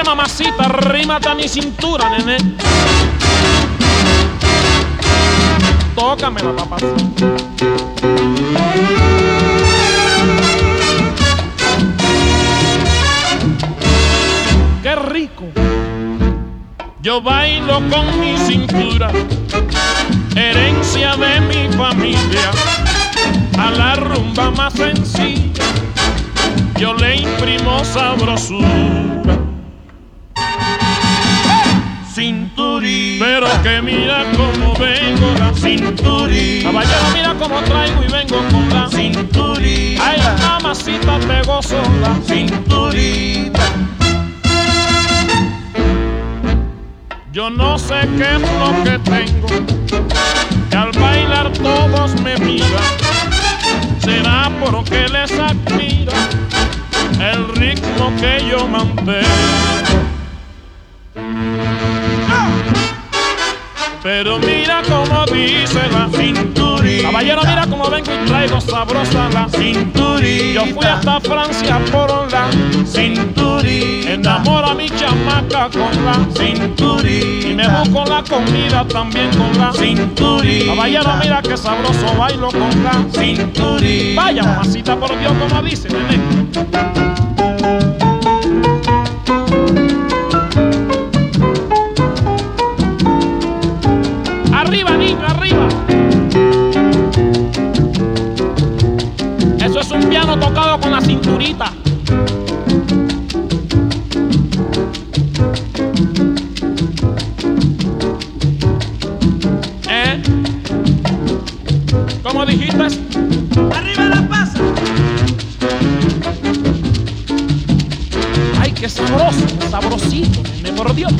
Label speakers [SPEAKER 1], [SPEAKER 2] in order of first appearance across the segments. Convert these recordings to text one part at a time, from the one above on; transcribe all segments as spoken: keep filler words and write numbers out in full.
[SPEAKER 1] mamacita, arrímate a mi cintura, nene. Tócamela, papacita. ¡Qué rico! Yo bailo con mi cintura, herencia de mi familia. A la rumba más sencilla yo le imprimo sabrosura. Cinturí, pero que mira cómo vengo la cinturí. Caballero, mira cómo traigo y vengo con la cinturí. Ay, la mamacita te gozo la cinturita. Yo no sé qué es lo que tengo, que al bailar todos me miran. Será porque les admira el ritmo que yo mantengo. Pero mira como dice la cinturita. Caballero, mira como vengo y traigo sabrosa la cinturita. Yo fui hasta Francia por la cinturita. Enamoro a mi chamaca con la cinturita. Y me busco la comida también con la cinturita. Caballero, mira que sabroso bailo con la cinturita. Vaya, mamacita, por Dios, como dice, nene. Arriba, niño, arriba. Eso es un piano tocado con la cinturita. ¿Eh? ¿Cómo dijiste?
[SPEAKER 2] Arriba la pasa.
[SPEAKER 1] Ay, qué sabroso, sabrosito, me mordió.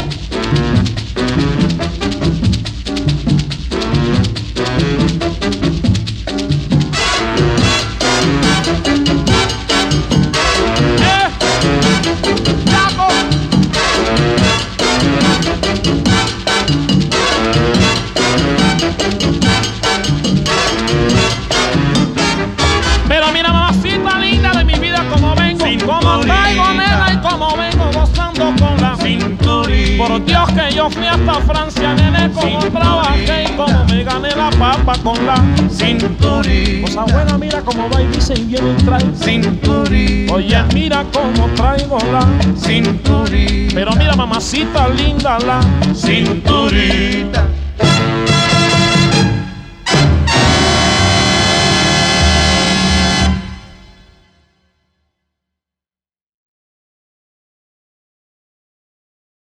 [SPEAKER 1] Pero mira, mamacita linda de mi vida, como vengo, como traigo, nena, y como vengo gozando con la cinturita. Por Dios que yo fui hasta Francia, nene, como trabajé y como me gané la papa con la cinturita. Pues abuela, mira cómo va y dice y viene y trae cinturita. Oye, mira cómo traigo la cinturita. Pero mira, mamacita linda, la cinturita.